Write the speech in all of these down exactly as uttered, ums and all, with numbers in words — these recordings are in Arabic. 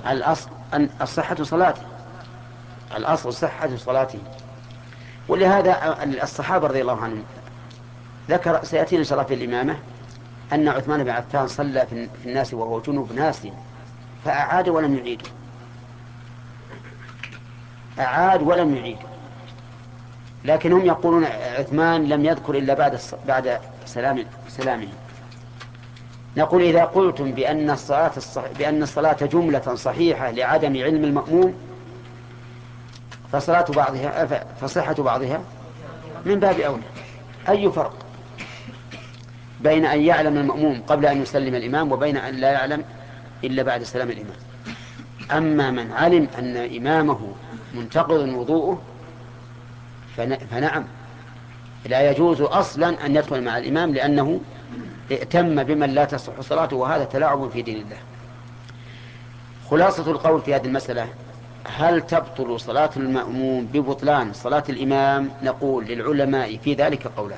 الأصل أن الصحة صلاته، الأصل صحة صلاته. ولهذا الصحابة رضي الله عنهم ذكر سيأتينا إن شاء الله في الإمامة أن عثمان بن عفان صلى في الناس وهو جنوب ناسي فأعاد ولم يعيد، أعاد ولم يعيد. لكن هم يقولون عثمان لم يذكر إلا بعد بعد سلام سلامه. نقول إذا قلتم بأن الصلاة الصح... بأن الصلاة جملة صحيحة لعدم علم المأموم فصلاة بعضها فصحة بعضها من باب أولى. أي فرق بين أن يعلم المأموم قبل أن يسلم الإمام وبين أن لا يعلم إلا بعد سلام الإمام؟ أما من علم أن إمامه منتقض وضوءه فنعم لا يجوز أصلا أن يدخل مع الإمام لأنه ائتم بمن لا تصح صلاته، وهذا تلاعب في دين الله. خلاصة القول في هذه المسألة: هل تبطل صلاة المأموم ببطلان صلاة الإمام؟ نقول للعلماء في ذلك قولان.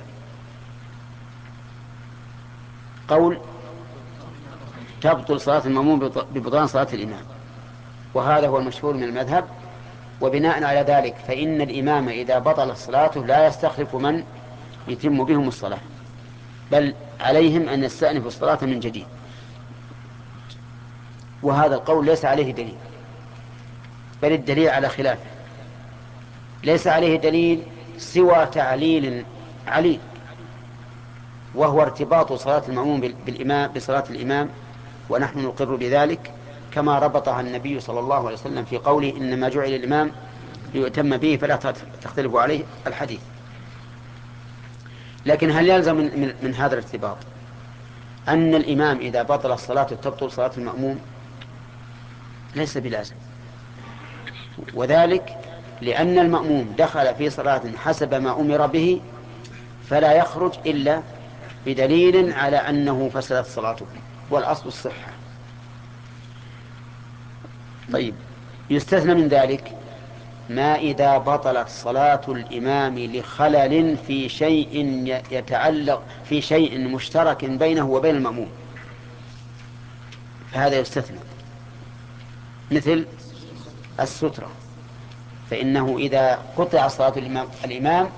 قول تبطل صلاة المأموم ببطلان صلاة الإمام، وهذا هو المشهور من المذهب، وبناء على ذلك فإن الإمام إذا بطل صلاته لا يستخلف من يتم بهم الصلاة، بل عليهم أن يستأنفوا الصلاة من جديد. وهذا القول ليس عليه دليل، بل الدليل على خلافه. ليس عليه دليل سوى تعليل عليل، وهو ارتباط صلاة المأموم بالإمام بصلاة الإمام، ونحن نقر بذلك كما ربطها النبي صلى الله عليه وسلم في قوله: إنما جعل الإمام ليؤتم به فلا تختلفوا عليه الحديث. لكن هل يلزم من, من, من هذا الارتباط أن الإمام إذا بطل الصلاة تبطل صلاة المأموم؟ ليس بلازم، وذلك لأن المأموم دخل في صلاة حسب ما أمر به فلا يخرج إلا بدليل على أنه فسدت صلاته، والأصل الصحة. طيب، يستثنى من ذلك ما إذا بطلت صلاة الإمام لخلل في شيء يتعلق في شيء مشترك بينه وبين المأموم، فهذا يستثنى، مثل السترة، فإنه إذا قطع صلاة الإمام, الإمام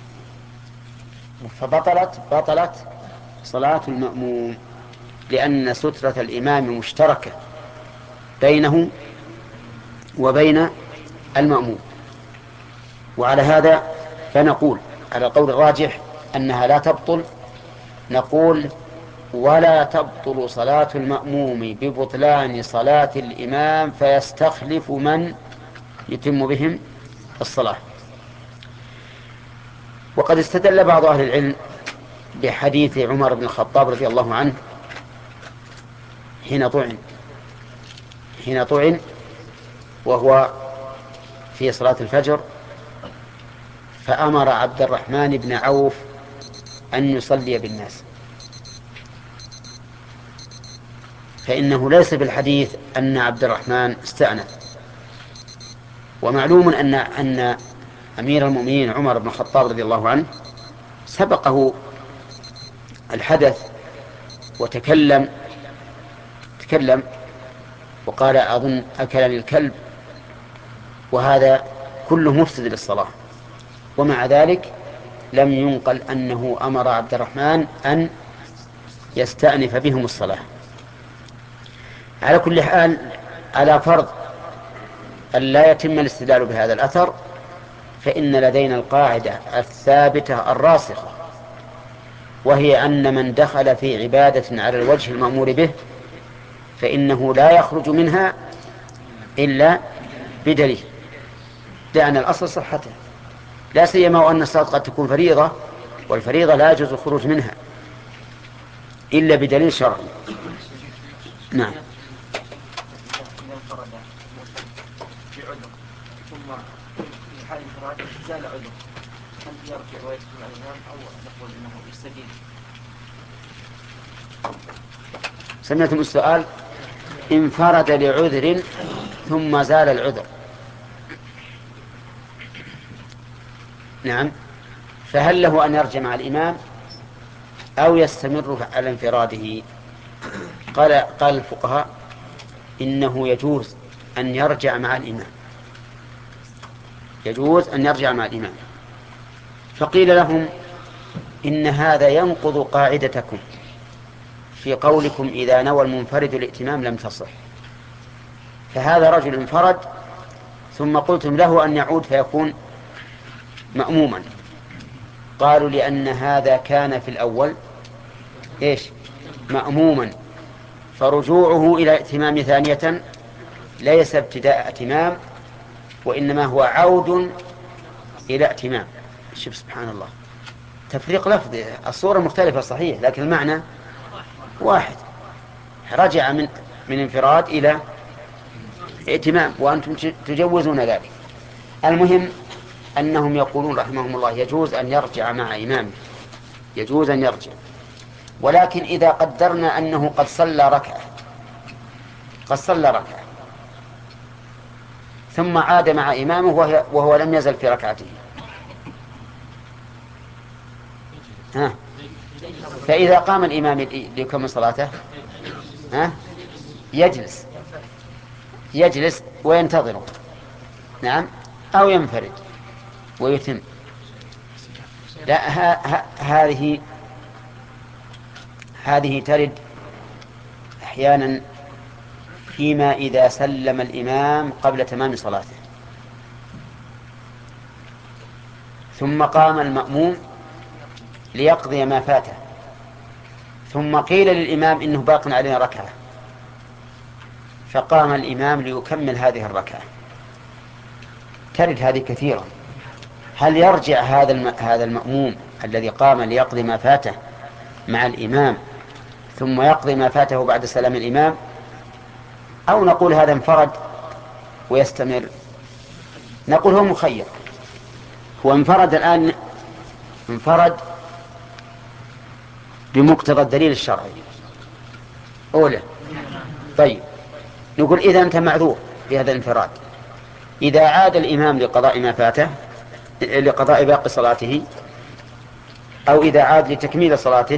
فبطلت بطلت صلاة المأموم، لأن سترة الإمام مشتركة بينه وبين المأموم. وعلى هذا فنقول على القول الراجح أنها لا تبطل. نقول: ولا تبطل صلاة المأموم ببطلان صلاة الإمام فيستخلف من يتم بهم الصلاة. وقد استدل بعض أهل العلم بحديث عمر بن الخطاب رضي الله عنه حين طعن حين طعن وهو في صلاة الفجر، فأمر عبد الرحمن بن عوف أن يصلي بالناس، فإنه ليس بالحديث أن عبد الرحمن استأنف. ومعلوم أن أن أمير المؤمنين عمر بن الخطاب رضي الله عنه سبقه الحدث وتكلم تكلم وقال: أظن أكلني الكلب، وهذا كله مفسد للصلاة. ومع ذلك لم ينقل أنه أمر عبد الرحمن أن يستأنف بهم الصلاة. على كل حال، على فرض أن لا يتم الاستدلال بهذا الأثر، فإن لدينا القاعدة الثابتة الراسخة، وهي أن من دخل في عبادة على الوجه المأمور به فإنه لا يخرج منها إلا بدليل، لأن الأصل صحته، لا سيما وأن الصلاة قد تكون فريضة، والفريضة لا يجوز الخروج منها إلا بدليل شرعي. نعم. سمعتم السؤال؟ انفرد لعذر ثم زال العذر. نعم. فهل له أن يرجع مع الإمام أو يستمر على انفراده؟ قال قال الفقهاء إنه يجوز أن يرجع مع الإمام، يجوز أن يرجع مع الإمام. فقيل لهم إن هذا ينقض قاعدتكم في قولكم إذا نوى المنفرد الائتمام لم تصح. فهذا رجل انفرد ثم قلتم له أن يعود فيكون مأموما. قالوا لأن هذا كان في الأول إيش؟ مأموما، فرجوعه إلى ائتمام ثانية ليس ابتداء ائتمام، وإنما هو عود إلى ائتمام. شوف سبحان الله، تفريق لفظي، الصورة مختلفة صحيح لكن المعنى واحد. رجع من من انفراد إلى ائتمام وأنتم تجوزون ذلك. المهم أنهم يقولون رحمهم الله يجوز أن يرجع مع إمامه، يجوز أن يرجع، ولكن إذا قدرنا أنه قد صلى ركعة قد صلى ركعة ثم عاد مع إمامه وهو, وهو لم يزل في ركعته، ها، فإذا قام الإمام ليكمل صلاته ها يجلس يجلس وينتظره، نعم، أو ينفرد ويتم. لا، ها ها هذه هذه ترد أحيانا فيما إذا سلم الإمام قبل تمام صلاته ثم قام المأموم ليقضي ما فاته، ثم قيل للإمام إنه باق علينا ركعة، فقام الإمام ليكمل هذه الركعة. ترد هذه كثيرا. هل يرجع هذا هذا المأموم الذي قام ليقضي ما فاته مع الإمام ثم يقضي ما فاته بعد سلام الإمام، أو نقول هذا انفرد ويستمر؟ نقول هو مخير، هو انفرد الآن، انفرد بمقتضى الدليل الشرعي أولا. طيب نقول إذا أنت معذور في هذا الانفراد، إذا عاد الإمام لقضاء ما فاته لقضاء باقي صلاته، أو إذا عاد لتكميل صلاته،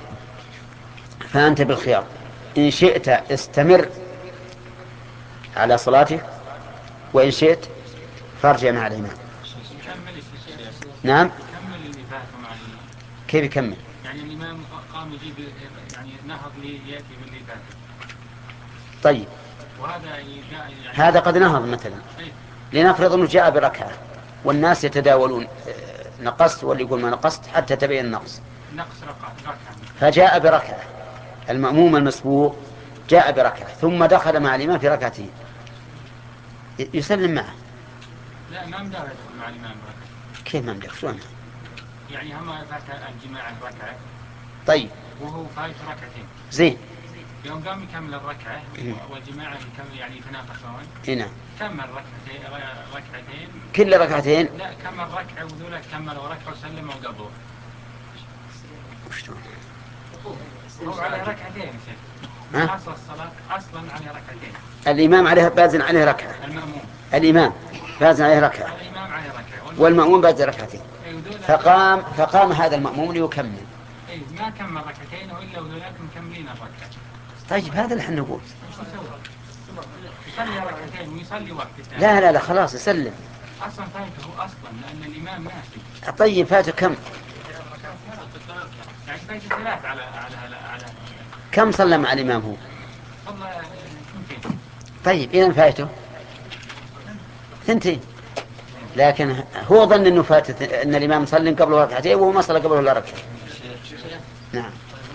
فأنت بالخيار، إن شئت استمر على صلاتك، وإن شئت فارجع مع الإمام. نعم، كيف يكمل؟ يعني الإمام قام يجيب يعني نهض لي يأتي باللي فات. طيب وهذا يعني هذا قد نهض مثلا، لنفرض أنه جاء بركعة والناس يتداولون نقصت واللي يقول ما نقصت حتى تبين النقص، نقص ركعة، فجاء بركعة، المأموم المسبوق جاء بركعة ثم دخل مع الإمام في ركعتين، يسلم معه؟ لا، ما مدار يدخل مع الإمام بركعة. كيف ما مدار؟ شلون يعني هم فات الجماعة ركعة، طيب وهو فايت ركعتين، زين، يوم قام يكمل الركعة والجماعة يكمل يعني يتنافسون، هنا كمل ركعتين ركعتين كل ركعتين، لا كمل ركعة وذولا كملوا ركعة وسلموا وقبلوا. هو على ركعتين ها؟ أصل الصلاة أصلا على ركعتين، الإمام عليه بازن عليه ركعة، المأموم الإمام بازن عليه ركعة، الإمام عليه ركعة والمأموم بازن ركعتين، فقام فقام هذا المأموم ليكمل. إيه ما كمل ركعتين وإلا وذولاكم مكملين الركعة. طيب هذا اللي احنا نقول، يصلي ركعتين ويصلي وقت الثاني. لا لا لا خلاص يسلم، أصلا فاته أصلا لأن الإمام ماشي. طيب فاته كم؟ يعني فاته ثلاث على على على كم صلى مع الإمام هو؟ صلى ثنتين. طيب إذا فاته ثنتين، لكن هو ظن أنه فات أن الإمام صلى قبله ركعتين وهو ما صلى قبله إلا ركعة. نعم.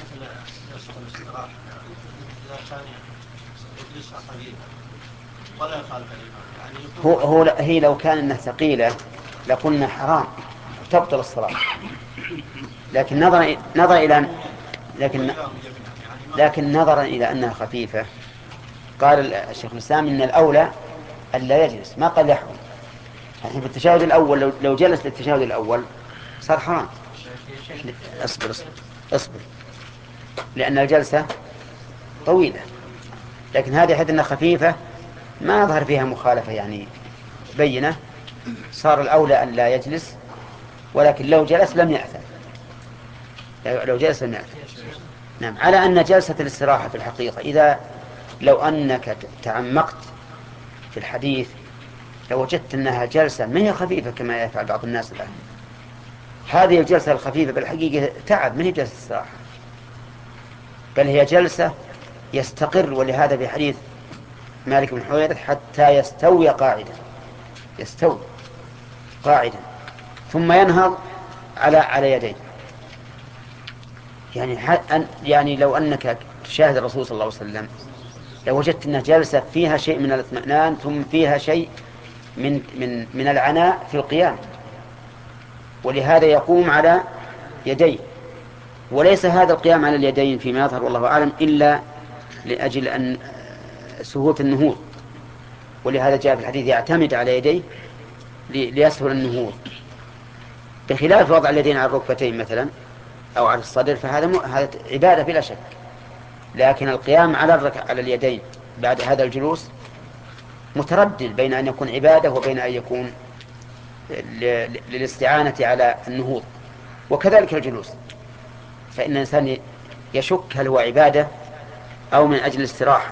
هو هو هي لو كان انها ثقيله لقلنا حرام تبطل الصلاه، لكن نظرا نظرا الى لكن لكن نظرا الى انها خفيفه قال الشيخ الاسلام ان الاولى الا يجلس، ما قال يحرم. يعني في التشهد الاول لو لو جلس للتشهد الاول صار حرام. اصبر اصبر اصبر لان الجلسه طويله، لكن هذه حيث انها خفيفه ما يظهر فيها مخالفة يعني بينة، صار الأولى أن لا يجلس، ولكن لو جلس لم يأثم، لو جلس لم يأثم. نعم، على أن جلسة الاستراحة في الحقيقة إذا لو أنك تعمقت في الحديث لوجدت أنها جلسة ما هي خفيفة كما يفعل بعض الناس الآن. هذه الجلسة الخفيفة بالحقيقة تعب، ما هي جلسة استراحة، بل هي جلسة يستقر. ولهذا في حديث مالك بن حويرث حتى يستوي قاعدا، يستوي قاعدا ثم ينهض على على يديه. يعني يعني لو أنك تشاهد الرسول صلى الله عليه وسلم لوجدت أنها جلسة فيها شيء من الاطمئنان ثم فيها شيء من من من العناء في القيام، ولهذا يقوم على يديه. وليس هذا القيام على اليدين فيما يظهر والله أعلم إلا لأجل أن سهولة النهوض، ولهذا جاء في الحديث يعتمد على يديه ليسهل النهوض، بخلاف وضع اليدين على الركبتين مثلا أو على الصدر، فهذا هذا عبادة بلا شك. لكن القيام على الرك... على اليدين بعد هذا الجلوس متردد بين أن يكون عبادة وبين أن يكون ل... للاستعانة على النهوض. وكذلك الجلوس، فإن الإنسان يشك هل هو عبادة أو من أجل الاستراحة،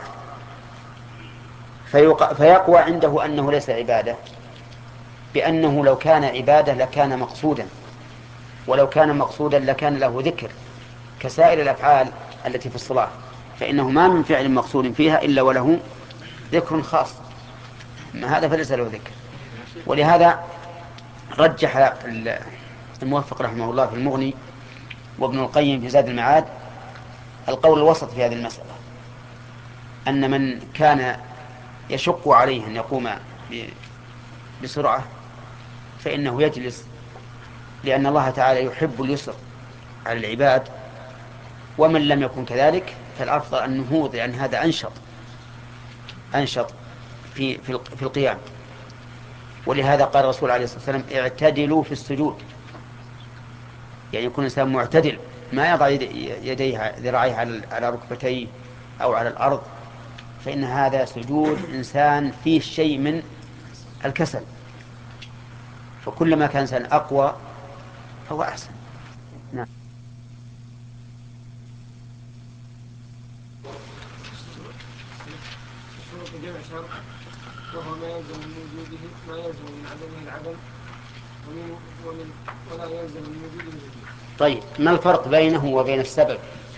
فيق... فيقوى عنده أنه ليس عبادة، بأنه لو كان عبادة لكان مقصودا، ولو كان مقصودا لكان له ذكر كسائر الأفعال التي في الصلاة، فإنه ما من فعل مقصود فيها إلا وله ذكر خاص، ما هذا فليس له ذكر. ولهذا رجح الموفق رحمه الله في المغني وابن القيم في زاد المعاد القول الوسط في هذه المسألة، أن من كان يشق عليه أن يقوم بسرعة فإنه يجلس، لأن الله تعالى يحب اليسر على العباد. ومن لم يكن كذلك فالأفضل النهوض، لأن هذا أنشط أنشط في في القيام. ولهذا قال الرسول عليه الصلاة والسلام اعتدلوا في السجود، يعني يكون الإنسان معتدل، ما يضع يديه ذراعيه على ركبتيه أو على الأرض، فإن هذا سجود إنسان فيه شيء من الكسل، فكلما كان إنسان أقوى فهو أحسن. نعم. جمع شرط وهو ما يلزم من وجوده ما يلزم من عدمه العدم ومن ومن ولا يلزم من وجوده الوجود. طيب، ما الفرق بينه وبين السبب؟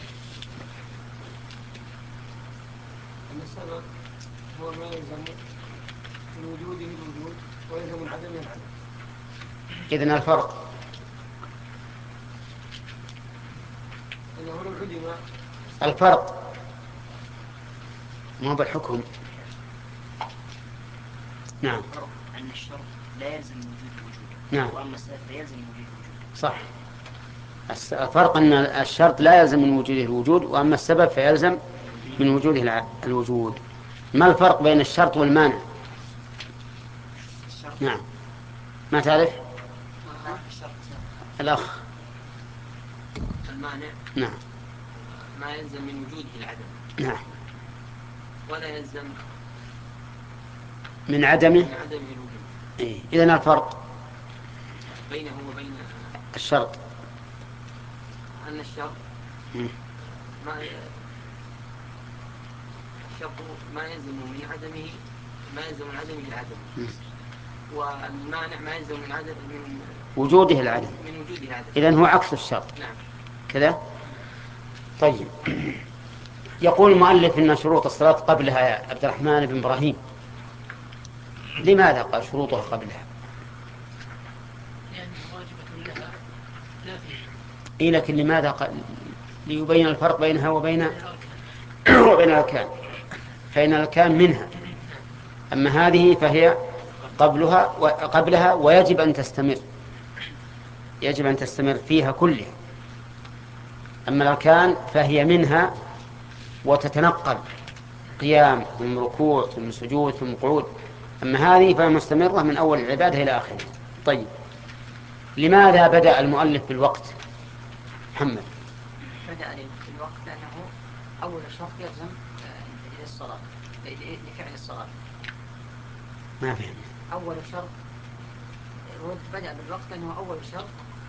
أن السبب هو ما يلزم من وجوده الوجود ويلزم من عدمه العدم. إذن الفرق أنه لو علم الفرق ما بالحكم. نعم. أن الشرط لا يلزم من وجود الوجود. نعم. وأما السبب فيلزم من وجود الوجود. صح. الفرق أن الشرط لا يلزم من وجوده الوجود، وأما السبب فيلزم من وجوده الوجود. ما الفرق بين الشرط والمانع؟ الشرط. نعم. ما تعرف؟ الشرط. الأخ. المانع. نعم. ما يلزم من وجوده العدم. نعم. ولا يلزم من عدمه من عدمه الوجود. إيه. إذن الفرق بينه وبين الشرط أن الشرط م. ما ي... الشرط ما يلزم من عدمه ما يلزم من عدمه العدم م. والمانع ما يلزم من عدم من وجوده العدم من وجوده العدم. إذن هو عكس الشرط. نعم. كذا. طيب، يقول المؤلف إن شروط الصلاة قبلها يا عبد الرحمن بن إبراهيم. لماذا قال شروطها قبلها؟ لأن واجبة لها لا فيه. إيه، لكن لماذا قال؟ ليبين الفرق بينها وبين وبين الأركان، فإن الأركان منها، أما هذه فهي قبلها وقبلها ويجب أن تستمر، يجب أن تستمر فيها كلها. أما الأركان فهي منها وتتنقل، قيام ثم ركوع ثم سجود ثم قعود. أما هذه فهي مستمرة من أول العبادة إلى آخره. طيب، لماذا بدأ المؤلف بالوقت؟ محمد. بدأ بالوقت لأنه أول شرط يلزم للصلاة، لفعل الصلاة. ما فهم. أول شرط بدأ بالوقت لأنه أول شرط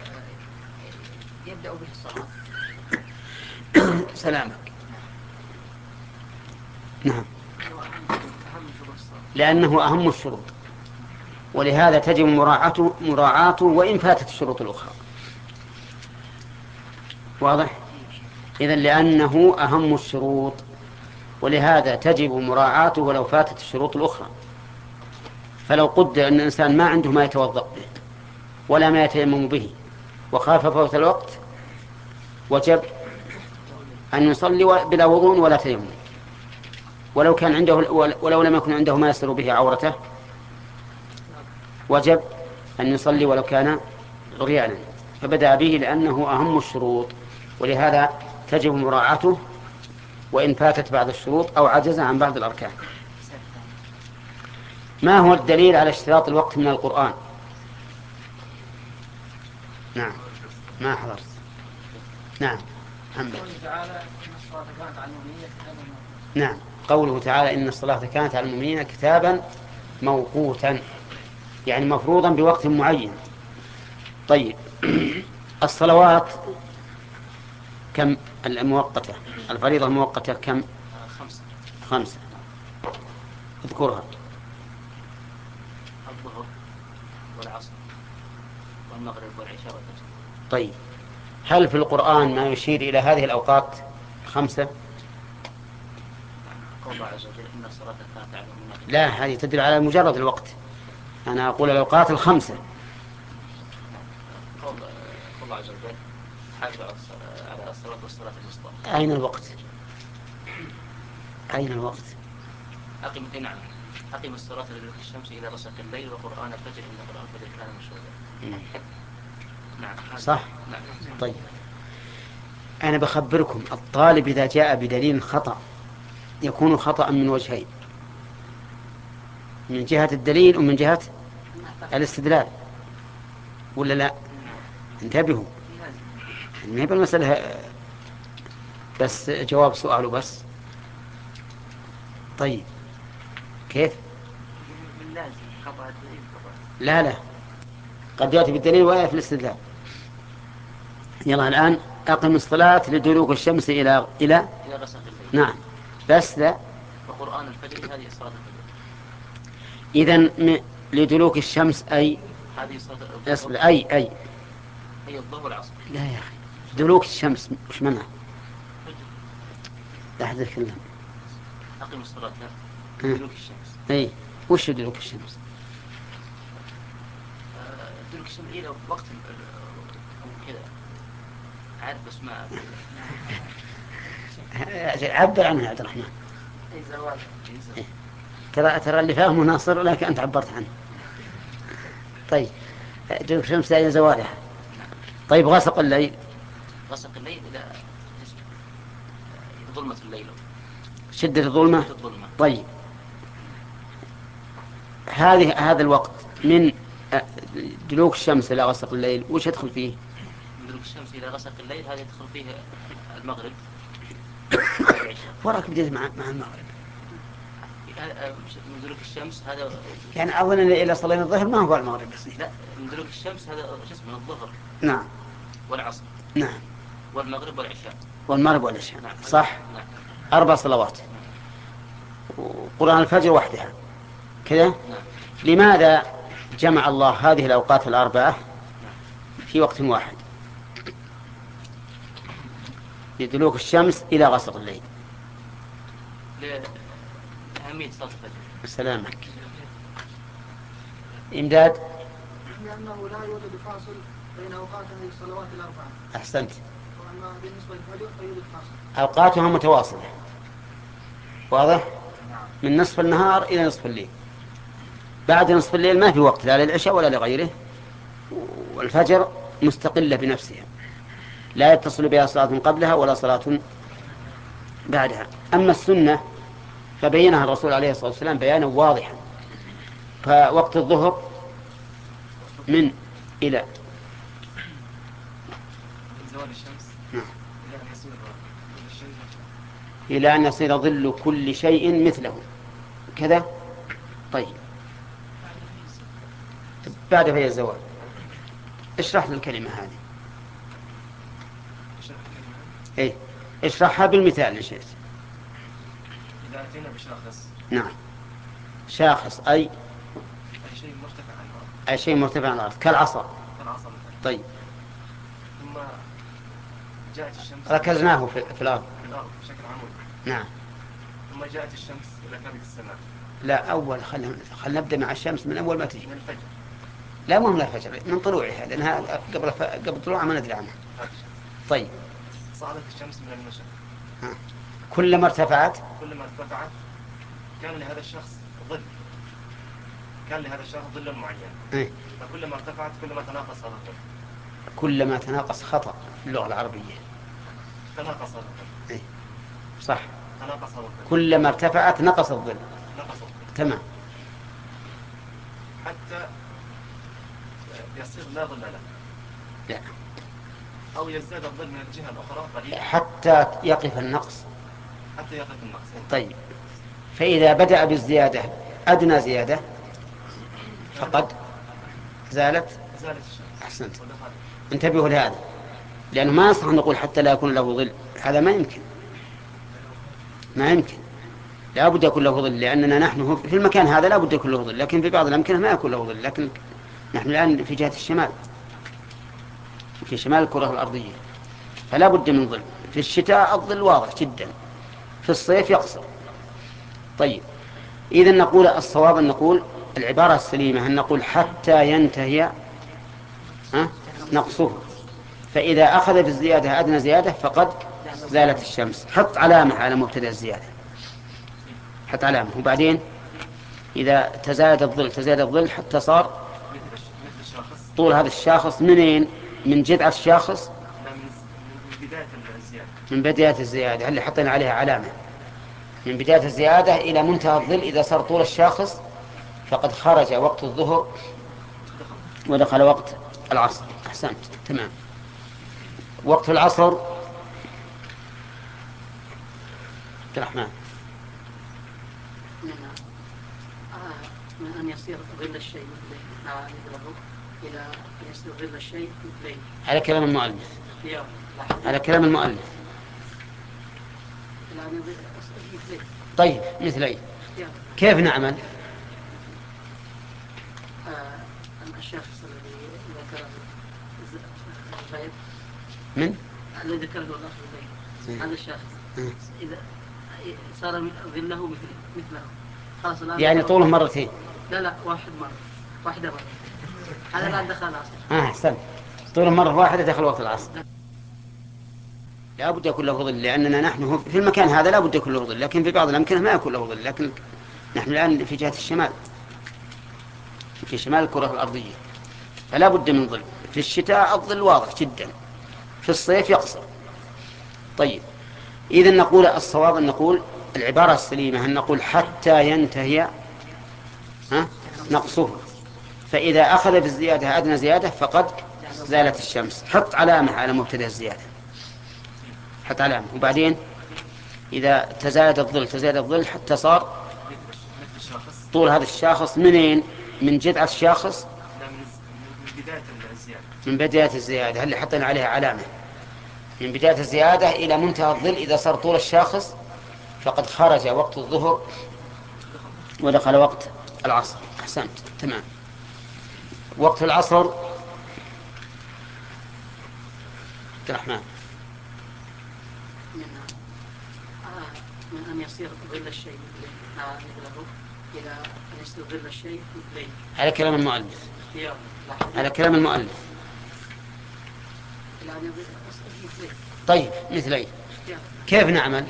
يبدأ به الصلاة. سلامك. نعم. أهم شروط الصلاة. لأنه أهم الشروط، ولهذا تجب مراعاته مراعاته وإن فاتت الشروط الأخرى. واضح؟ إذن لأنه أهم الشروط، ولهذا تجب مراعاته ولو فاتت الشروط الأخرى. فلو قدر أن الإنسان ما عنده ما يتوضأ به ولا ما يتيمم به وخاف فوت الوقت، وجب أن يصلي بلا وضوء ولا تيمم، ولو كان عنده ولو لم يكن عنده ما يستر به عورته وجب أن يصلي ولو كان عريانا، فبدأ به لأنه أهم الشروط، ولهذا تجب مراعاته وإن فاتت بعض الشروط أو عجز عن بعض الأركان. ما هو الدليل على اشتراط الوقت من القرآن؟ نعم ما حضرت. نعم محمد. نعم قوله تعالى إن الصلاة كانت على المؤمنين كتابا موقوتا، يعني مفروضا بوقت معين. طيب الصلوات كم المؤقتة؟ الفريضة المؤقتة كم؟ خمسة. خمسة. اذكرها. الظهر والعصر والمغرب والعشاء والفجر. طيب هل في القرآن ما يشير إلى هذه الأوقات خمسة؟ قول الله عز وجل إن الصلاة كانت على المؤمنين. لا، هذه تدل على مجرد الوقت. أنا أقول الأوقات الخمسة. قول الله عز وجل حافظوا على الصلاة والصلاة الوسطى. أين الوقت؟ أين الوقت؟ أقم نعم أقم الصلاة لدلوك الشمس إلى غسق الليل وقرآن الفجر إن قرآن الفجر كان مشهودا. نعم صح. نعم. طيب أنا بخبركم الطالب إذا جاء بدليل خطأ يكون خطأ من وجهين، من جهة الدليل ومن جهة الاستدلال، ولا لا؟ انتبهوا، ما هي بالمسألة بس جواب سؤاله بس. طيب كيف؟ لا لا قد يأتي بالدليل ولا في الاستدلال. يلا الآن أقم الصلاة لدلوك الشمس إلى إلى إلى غسق الليل. نعم بس لا. وقرآن الفجر هذه صلاة الفجر. إذن م... لدلوك الشمس أي هذه صلاة أصبر أي أي هي الظهر والعصر. لا يا أخي دلوك الشمس وش منها؟ لا أحد يتكلم. أقم الصلاة لدلوك الشمس. أي وش دلوك الشمس؟ دلوك الشمس إلى وقت كذا عاد بس ما عبر عنه يا عبد الرحمن. أي زوال. ترى ترى اللي فاهمه ناصر لكن أنت عبرت عنه. طيب دلوك الشمس إلى زوالها. طيب غسق الليل. غسق الليل إلى ظلمة الليل. شدة الظلمة. شدة الظلمة. طيب هذه هذا الوقت من دلوك الشمس إلى غسق الليل وش يدخل فيه؟ من دلوك الشمس إلى غسق الليل هذا يدخل فيه المغرب. وراك بديت مع مع المغرب. من دلوك الشمس هذا يعني أظن إن إلى صلينا الظهر ما هو المغرب بس. لا من دلوك الشمس هذا جزء من الظهر. نعم. والعصر. نعم. والمغرب والعشاء. والمغرب والعشاء. نعم. صح. نعم. أربع صلوات. وقرآن الفجر وحدها كذا. نعم. لماذا جمع الله هذه الأوقات الأربعة في وقت واحد؟ لدلوك الشمس إلى غسق الليل. لأهمية صلاة الفجر. سلامك. إمداد. لأنه لا يوجد فاصل بين أوقات هذه الصلوات الأربعة. أحسنت. وأما بالنسبة للفجر فيوجد فاصل. أوقاتها متواصلة. واضح؟ من نصف النهار إلى نصف الليل. بعد نصف الليل ما في وقت لا للعشاء ولا لغيره، والفجر مستقلة بنفسها لا يتصل بها صلاة قبلها ولا صلاة بعدها. أما السنة فبينها الرسول عليه الصلاة والسلام بيانا واضحا. فوقت الظهر من إلى زوال الشمس. نعم. إلى أن يصير ظل كل شيء مثله كذا. طيب بعد في الزوال اشرح لي الكلمة هذه. ايه اشرحها بالمثال إن شئت. إذا أتينا بشخص نعم شاخص أي أي شيء مرتفع عن الأرض. أي شيء مرتفع عن الأرض كالعصا. كالعصا مثلا. طيب. ثم جاءت الشمس. ركزناه في, في الأرض. في الأرض بشكل عمودي. نعم. ثم جاءت الشمس إلى كبد السماء. لا أول خلينا خلينا نبدأ مع الشمس من أول ما تجي. من الفجر. لا مو من الفجر من طلوعها لأنها قبل ف... قبل طلوعها ما ندري عنها. طيب. صعدت الشمس من المشرق. ها. كلما ارتفعت كلما ارتفعت كان لهذا الشخص ظل. كان لهذا الشخص ظل معين. إيه؟ فكلما ارتفعت كلما تناقص هذا الظل. كلما تناقص خطأ في اللغة العربية. تناقص هذا الظل. إيه؟ صح. تناقص هذا الظل. كلما ارتفعت نقص الظل. نقص الظل. تمام. حتى يصير لا ظل له. لا. أو يزداد الظل من الجهة الأخرى قليلا. حتى يقف النقص. حتى يقف النقص. طيب. فإذا بدأ بالزيادة أدنى زيادة فقد زالت. زالت الشمس. أحسنت. انتبهوا لهذا لأنه ما يصح أن نقول حتى لا يكون له ظل. هذا ما يمكن. ما يمكن. لا بد يكون له ظل لأننا نحن في المكان هذا لا بد يكون له ظل لكن في بعض الأمكنة ما يكون له ظل لكن نحن الآن في جهة الشمال في شمال الكرة الأرضية فلا بد من ظل. في الشتاء الظل واضح جدا في الصيف يقصر. طيب إذا نقول الصواب أن نقول العبارة السليمة أن نقول حتى ينتهي نقصه فإذا أخذ بالزيادة أدنى زيادة فقد زالت الشمس. حط علامة على مبتدأ الزيادة. حط علامة وبعدين إذا تزايد الظل تزايد الظل حتى صار طول هذا الشاخص منين من جذع الشاخص من بداية الزيادة. من بداية الزيادة اللي حطينا عليها علامة من بداية الزيادة إلى منتهى الظل إذا صار طول الشاخص فقد خرج وقت الظهر ودخل وقت العصر. أحسنت. تمام. وقت العصر عبد الرحمن. من أن يصير ظل الشيء مثله إلى أن يصير ظل الشيء مثله. على كلام المؤلف. على كلام المؤلف. طيب مثل أي كيف نعمل؟ أن الشخص الذي ذكره البيت من؟ الذي ذكره الأخ البيت هذا الشخص إذا صار ظله مثل مثله خلاص الآن يعني طوله مرتين. لا لا واحد مرة واحدة مرة هذا الآن دخل العصر. آه أحسن. طوله مرة واحدة دخل وقت العصر. لا بد يكون له ظل لأننا نحن في المكان هذا لا بد يكون له ظل لكن في بعض الأمكنة ما يكون له ظل لكن نحن الآن في جهة الشمال في شمال الكرة الأرضية فلا بد من ظل. في الشتاء الظل واضح جدا في الصيف يقصر. طيب إذا نقول الصواب أن نقول العبارة السليمة أن نقول حتى ينتهي نقصه فإذا أخذ بالزيادة أدنى زيادة فقد زالت الشمس. حط علامة على مبتدأ الزيادة. حط علامة وبعدين إذا تزايد الظل تزايد الظل حتى صار طول هذا الشاخص منين من جذع الشاخص من بداية الزيادة. من بداية الزيادة اللي حطينا عليها علامة من بداية الزيادة إلى منتهى الظل إذا صار طول الشاخص فقد خرج وقت الظهر ودخل وقت العصر. أحسنت. تمام. وقت العصر عبد الرحمن. من أن يصير ظل الشيء مثله إلى أن يصير ظل الشيء مثله. على كلام المؤلف. على كلام المؤلف. طيب مثل أي كيف نعمل؟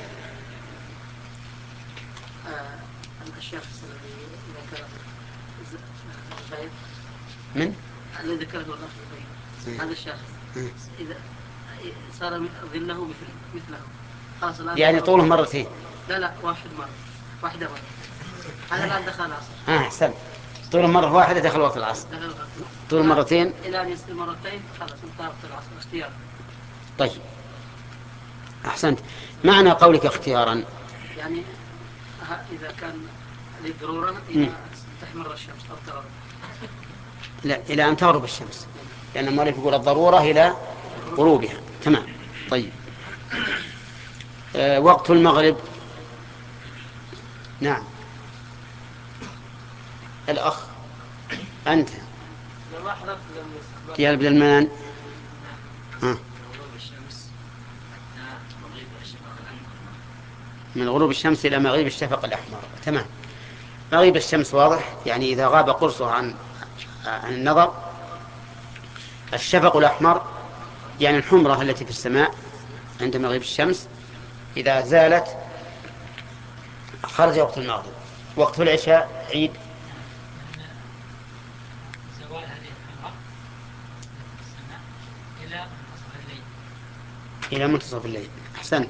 أن الشخص الذي ذكره البيت من؟ الذي ذكره الأخ البيت هذا الشخص إذا صار ظله مثل مثله خلاص الآن يعني طوله مرتين. لا لا واحد مرة واحدة مرة هذا الآن دخل العصر. آه أحسن. طول مرة واحدة دخل وقت العصر. طول مرتين إلى أن يصير مرتين خلاص انتهى وقت العصر اختيار. طيب أحسنت. معنى قولك اختيارا يعني إذا كان للضرورة إلى تحمر الشمس أو تغرب. لا إلى أن تغرب الشمس لأن المؤلف يقول الضرورة إلى غروبها. تمام. طيب أه وقت المغرب. نعم الأخ أنت لما حضرت لما استقبلت يا ابن المان. ها. غروب الشمس حتى مغيب الشفق الأحمر. من غروب الشمس إلى مغيب الشفق الأحمر. تمام. مغيب الشمس واضح، يعني إذا غاب قرصه عن عن النظر. الشفق الأحمر يعني الحمرة التي في السماء عند مغيب الشمس، إذا زالت خرج وقت المغرب. وقت العشاء عيد زوال هذه الحمرة في السماء إلى منتصف الليل. إلى منتصف الليل. أحسنت.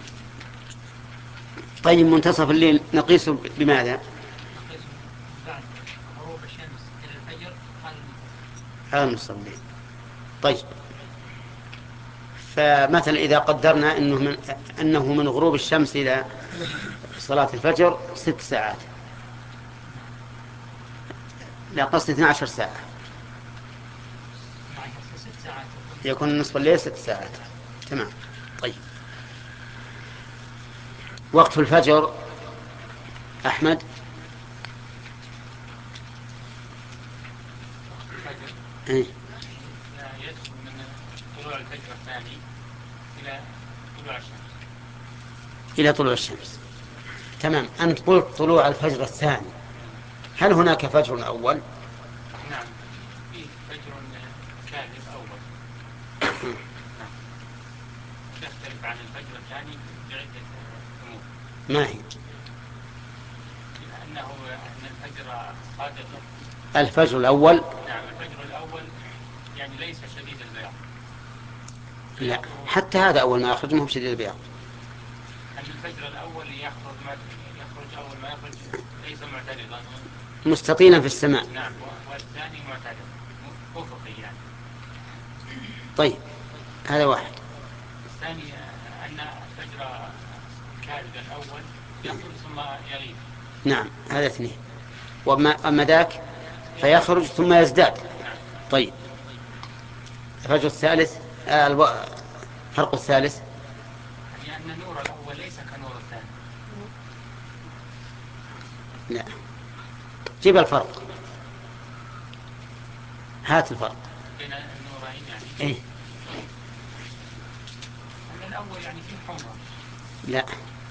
طيب منتصف الليل نقيسه بماذا؟ نقيس بعد غروب الشمس إلى الفجر قال هذا منتصف الليل. طيب فمثلا إذا قدرنا أنه من, أنه من غروب الشمس إلى صلاة الفجر ست ساعات، لا قصد اثنتي عشرة ساعة، ست ساعات يكون نصف الليل ست ساعات. تمام. طيب وقت الفجر أحمد. إيه؟ يدخل من طلوع الفجر الثاني إلى طلوع الشمس. إلى طلوع الشمس. تمام. أنت قلت طلوع الفجر الثاني، هل هناك فجر أول؟ نعم، في فجر كاذب أول. نعم. يختلف عن الفجر الثاني بعدة أمور. ما هي؟ لأنه أن الفجر صادق. الفجر الأول. نعم، الفجر الأول يعني ليس شديد البياض. لا، حتى هذا أول ما يخرج مهم شديد البياض. أن الفجر الأول يخرج ما يخرج أول ما يخرج ليس معترضا. مستطيلا في السماء. نعم، والثاني معترض أفقي يعني. طيب هذا واحد. الثاني أن الفجر الكاذب الأول يخرج ثم يغيب. نعم هذا اثنين. وأما أما ذاك فيخرج ثم يزداد. طيب الفجر الثالث آه الو... الفرق الثالث يعني أن النور الأول ليس كنور الثاني. لا، جيب الفرق، هات الفرق بين النورين يعني. إيه؟ أن الأول يعني فيه حمرة. لا،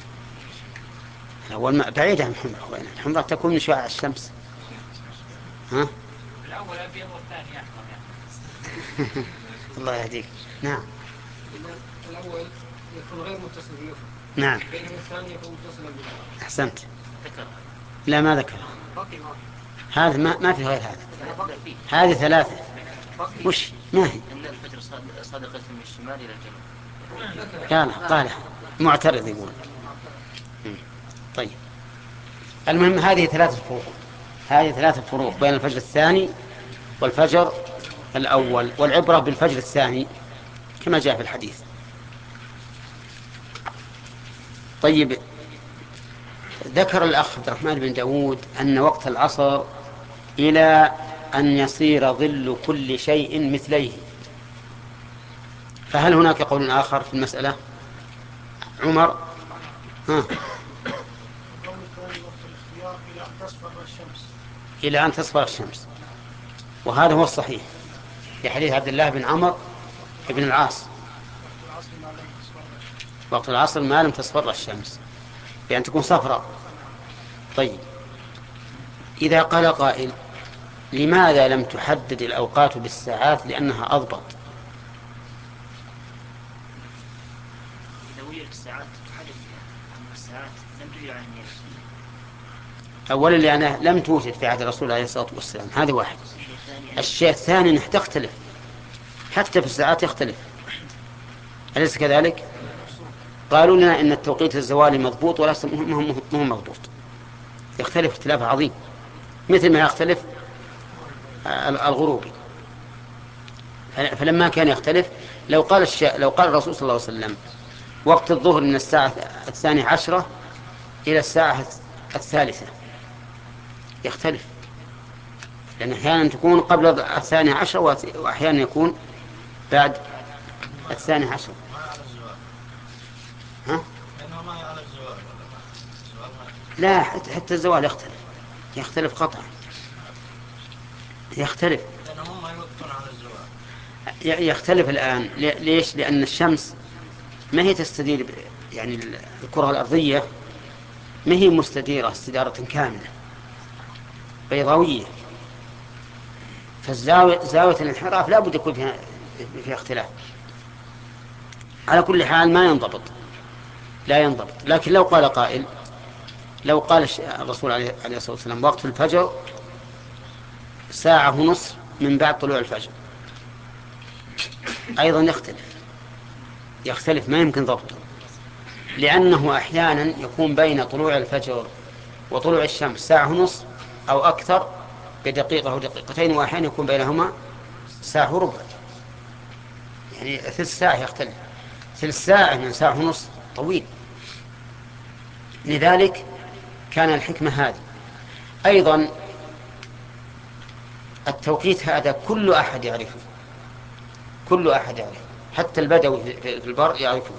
الأول ما بعيد عن الحمرة، الحمرة تكون من شعاع الشمس. ها؟ الأول أبيض والثاني أحمر يعني. الله يهديك. نعم. الأول يكون غير متصل بالأخر. نعم. بينما الثاني يكون متصلا بالأخر. أحسنت. ذكر. لا ما ذكر باقي ما هذا، ما, ما في غير هذا. باقي هذه ثلاثة. باقي. وش ما هي؟ أن الفجر صاد- صادقة من الشمال إلى الجنوب. قال قال معترض يقول. مم. طيب المهم هذه ثلاثة فروق، هذه ثلاثة فروق بين الفجر الثاني والفجر الأول، والعبرة بالفجر الثاني كما جاء في الحديث. طيب ذكر الأخ عبد الرحمن بن داود أن وقت العصر إلى أن يصير ظل كل شيء مثليه، فهل هناك قول آخر في المسألة؟ عمر. ها. إلى أن تصفر الشمس، وهذا هو الصحيح في حديث عبد الله بن عمرو بن العاص، وقت العصر ما لم تصفر الشمس، بأن تكون صفراء. طيب إذا قال قائل لماذا لم تحدد الأوقات بالساعات لأنها أضبط؟ إذا وجدت الساعات تحدث عن الساعات لم تجري عن الناس. أولا لأنها لم توجد في عهد الرسول عليه الصلاة والسلام، هذا واحد. الشيء الثاني أنها تختلف، حتى في الساعات يختلف، أليس كذلك؟ قالوا لنا إن التوقيت الزوالي مضبوط وليس مهم مضبوط، يختلف اختلاف عظيم، مثل ما يختلف الغروب. فلما كان يختلف، لو قال الش... لو قال الرسول صلى الله عليه وسلم وقت الظهر من الساعة الثانية عشرة إلى الساعة الثالثة، يختلف، لأن أحيانا تكون قبل الثانية عشرة وأحيانا يكون بعد الثانية عشرة. ها؟ لا، حتى الزوال يختلف، يختلف قطعا. يختلف. لأنهم ما يوقفون على الزوال. يختلف الآن. ليش؟ لأن الشمس ما هي تستدير يعني الكرة الأرضية ما هي مستديرة استدارة كاملة، بيضاوية، فالزاوية زاوية الانحراف لا بد يكون فيها, فيها اختلاف. على كل حال ما ينضبط، لا ينضبط. لكن لو قال قائل، لو قال الرسول عليه الصلاة والسلام وقت الفجر ساعة ونصف من بعد طلوع الفجر، أيضا يختلف يختلف ما يمكن ضبطه، لأنه أحيانا يكون بين طلوع الفجر وطلوع الشمس ساعة ونصف أو أكثر بدقيقة أو دقيقتين، وأحيانا يكون بينهما ساعة وربع، يعني ثلث ساعة يختلف. ثلث ساعة من ساعة ونصف طويل. لذلك كان الحكمة هذه. أيضا التوقيت هذا كل أحد يعرفه، كل أحد يعرفه، حتى البدوي في البر يعرفه.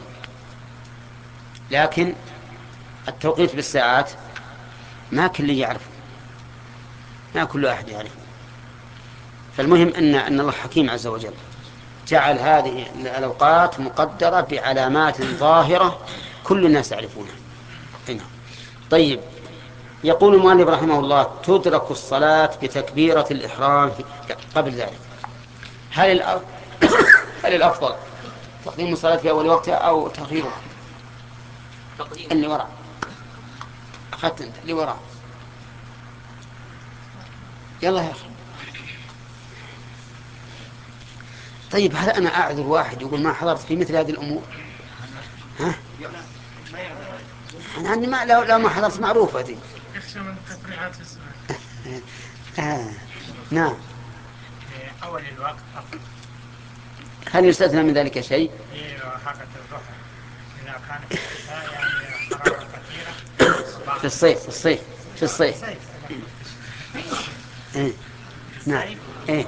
لكن التوقيت بالساعات ما كل يعرفه، ما كل أحد يعرفه. فالمهم أن أن الله حكيم عز وجل جعل هذه الأوقات مقدرة بعلامات ظاهرة كل الناس يعرفونها. هنا. طيب، يقول المؤلف رحمه الله: تدرك الصلاة بتكبيرة الإحرام قبل ذلك. هل هل الأفضل تقديم الصلاة في أول وقتها أو تأخيرها؟ اللي وراء أخذت أنت اللي وراء، يلا يا أخي. طيب، هل أنا أعذر واحد يقول ما حضرت في مثل هذه الأمور؟ ها؟ أنا عندي ما لو, لو ما حضرت معروفة دي. يخشى من التفريعات في السؤال. آه. نعم. أول الوقت أفضل. هل يستثنى من ذلك شيء؟ حقة الظهر إذا كان في يعني حرارة كثيرة في الصيف. في الصيف في الصيف إيه. نعم. إيه.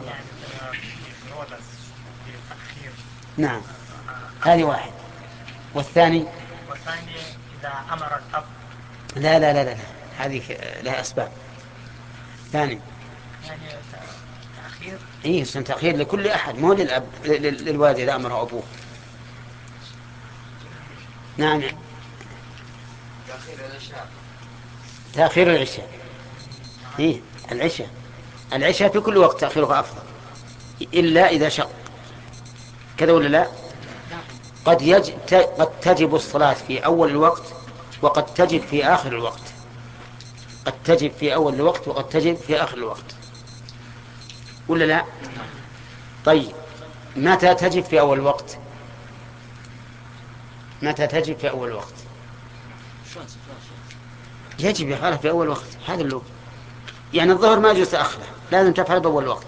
نعم، هذه واحد. والثاني والثاني إذا أمر الأب. لا لا لا لا هذه لها أسباب. ثاني يعني تأخير. إيه، سن تأخير لكل أحد، مو للأب للوالد إذا أمره أبوه. نعم. تأخير العشاء. تأخير العشاء. إيه، العشاء العشاء في كل وقت تأخيرها أفضل، إلا إذا شق، كذا ولا لا؟ قد يجب قد تجب الصلاة في أول الوقت وقد تجب في آخر الوقت. قد تجب في أول الوقت وقد تجب في آخر الوقت، ولا لا؟ طيب، متى تجب في أول الوقت؟ متى تجب في أول الوقت؟ يجب يفعلها في أول وقت. هذا اللغة، يعني الظهر ما يجوز تأخره، لازم تفعل بأول وقت.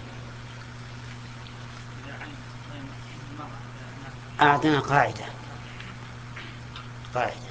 أعطنا قاعدة قاعدة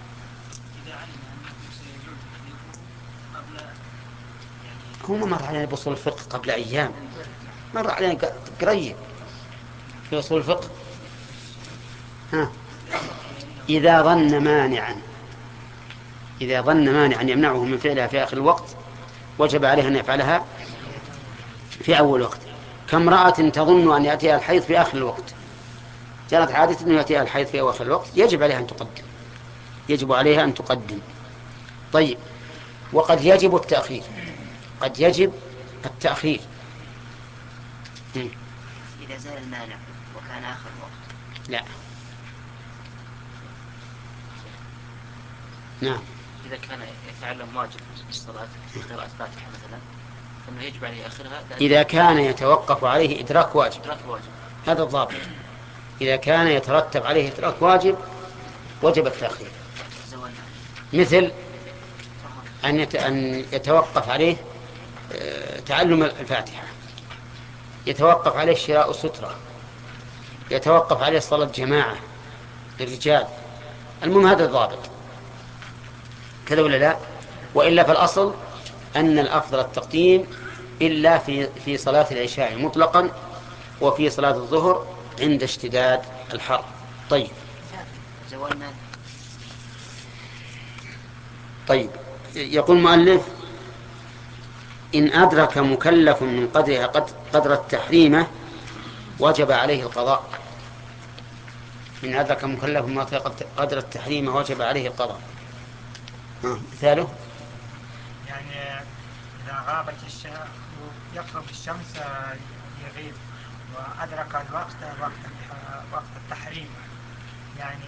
هو ما مر علينا بأصول الفقه قبل أيام، مر علينا قريب في أصول الفقه. ها، إذا ظن مانعا إذا ظن مانعا يمنعه من فعلها في آخر الوقت وجب عليها أن يفعلها في أول وقت. كامرأة تظن أن يأتيها الحيض في آخر الوقت، جرت عادة أن يأتيها الحيض في أواخر الوقت، يجب عليها أن تقدم يجب عليها أن تقدم. طيب، وقد يجب التأخير قد يجب التأخير إذا زال المانع وكان آخر وقت. لا. نعم. إذا كان يتعلم واجب الصلاة في قراءة فاتحة مثلا، فإنه يجب عليه آخرها. إذا كان يتوقف عليه إدراك واجب. إدراك واجب. هذا الضابط. إذا كان يترتب عليه إدراك واجب وجب التأخير. مثل أن أن يتوقف عليه تعلم الفاتحة، يتوقف عليه شراء سترة، يتوقف عليه صلاة جماعة للرجال. المهم هذا الضابط، كذا ولا لا؟ وإلا فالأصل أن الأفضل التقديم إلا في في صلاة العشاء مطلقا وفي صلاة الظهر عند اشتداد الحر. طيب. طيب، يقول المؤلف: إن أدرك مكلف من قدرها قدر التحريمة وجب عليه القضاء. إن أدرك مكلف من قدر التحريمة وجب عليه القضاء. مثاله يعني إذا غابت الشمس يغرب الشمس يغيب وأدرك الوقت وقت وقت التحريم يعني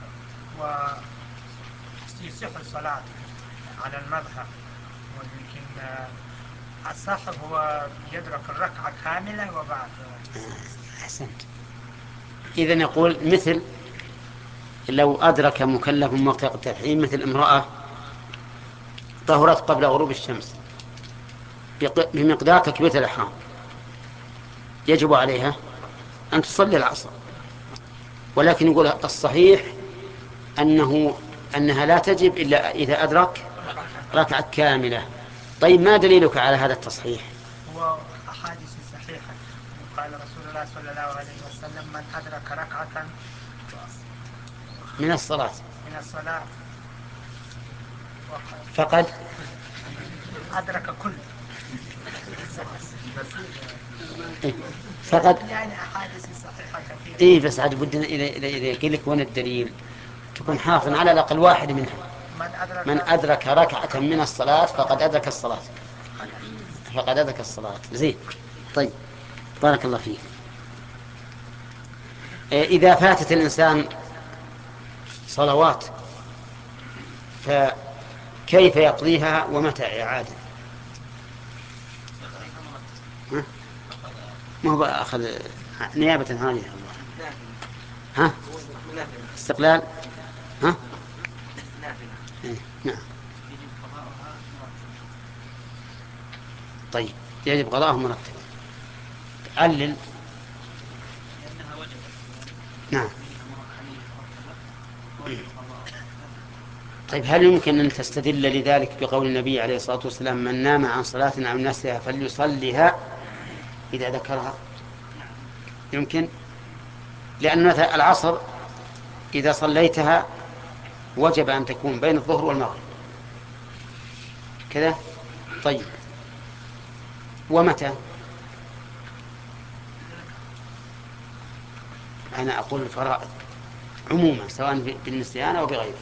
ويصح الصلاة على المذهب، ولكن الصح هو يدرك الركعة كاملة وبعد. أحسنت. إذن يقول مثل لو أدرك مكلف من وقت التحريم، مثل امرأة طهرت قبل غروب الشمس بمقدار تكبيرة الإحرام، يجب عليها أن تصلي العصر، ولكن يقول الصحيح أنه أنها لا تجب إلا إذا أدرك ركعة كاملة. طيب ما دليلك على هذا التصحيح؟ هو أحاديث صحيحة، قال رسول الله صلى الله عليه وسلم من أدرك ركعة من الصلاة من الصلاة فقد أدرك كل فقد يعني أحاديث صحيحة كثيرة. إيه بس عاد بدنا إذا إذا إذا يقول لك وين الدليل تكون حافظ على الأقل واحد منها. من أدرك, من أدرك ركعة من الصلاة فقد أدرك الصلاة فقد أدرك الصلاة. زين. طيب بارك الله فيك. إذا فاتت الإنسان صلوات فكيف يقضيها ومتى إعادة؟ ما هو أخذ نيابة هذه ها استقلال ها إيه. نعم. طيب يجب قضاءه مرتبا. علل. نعم. طيب هل يمكن أن تستدل لذلك بقول النبي عليه الصلاة والسلام من نام عن صلاة أو نسيها فليصليها إذا ذكرها؟ يمكن، لأن مثلا العصر إذا صليتها وجب أن تكون بين الظهر والمغرب كذا. طيب ومتى؟ أنا أقول الفرائض عموما سواء بالنسيان أو بغيره.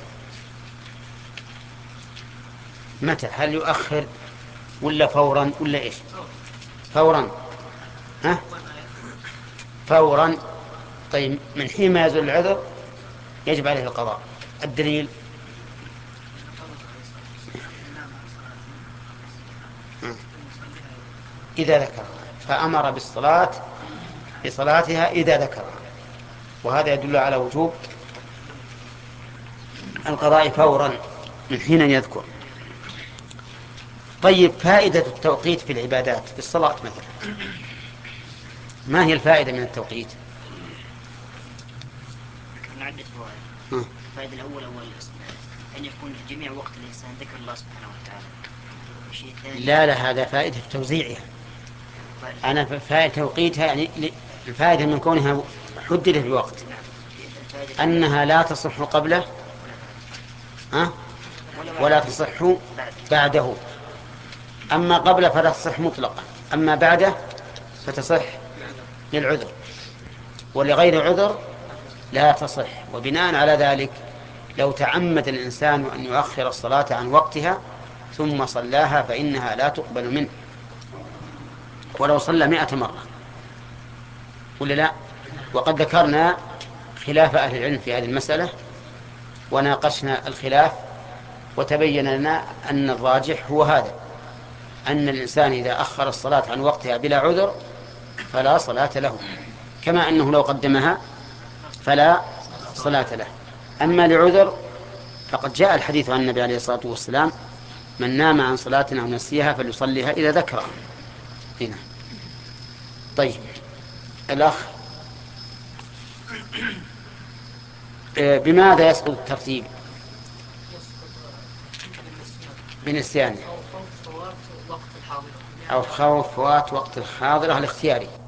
متى؟ هل يؤخر ولا فورا ولا إيش؟ فورا. ها؟ فورا. طيب من حين ما يزول العذر يجب عليه القضاء. الدليل إذا ذكر، فأمر بالصلاة بصلاتها إذا ذكر، وهذا يدل على وجوب القضاء فورا من حين يذكر. طيب فائدة التوقيت في العبادات في الصلاة مثلا، ما هي الفائدة من التوقيت؟ ذكرنا عدة فوائد. الفائدة الأولى هو أن يكون جميع وقت الإنسان ذكر الله سبحانه وتعالى. والشيء الثاني لا لا هذا فائدة توزيعها. أنا فائدة توقيتها يعني الفائدة من كونها حددت بوقت أنها لا تصح قبله أه؟ ولا تصح بعده. أما قبله فلا تصح مطلقا، أما بعده فتصح للعذر، ولغير عذر لا تصح. وبناء على ذلك لو تعمد الإنسان أن يؤخر الصلاة عن وقتها ثم صلاها فإنها لا تقبل منه ولو صلى مئة مرة، ولا لا؟ وقد ذكرنا خلاف أهل العلم في هذه المسألة وناقشنا الخلاف وتبين لنا أن الراجح هو هذا، أن الإنسان إذا أخر الصلاة عن وقتها بلا عذر فلا صلاة له، كما أنه لو قدمها فلا صلاة له. أما لعذر فقد جاء الحديث عن النبي عليه الصلاة والسلام من نام عن صلاة أو نسيها فليصليها إذا ذكرها. هنا طيب الأخ بماذا يسقط الترتيب؟ بنسيان أو خوف فوات وقت الحاضرة الاختياري.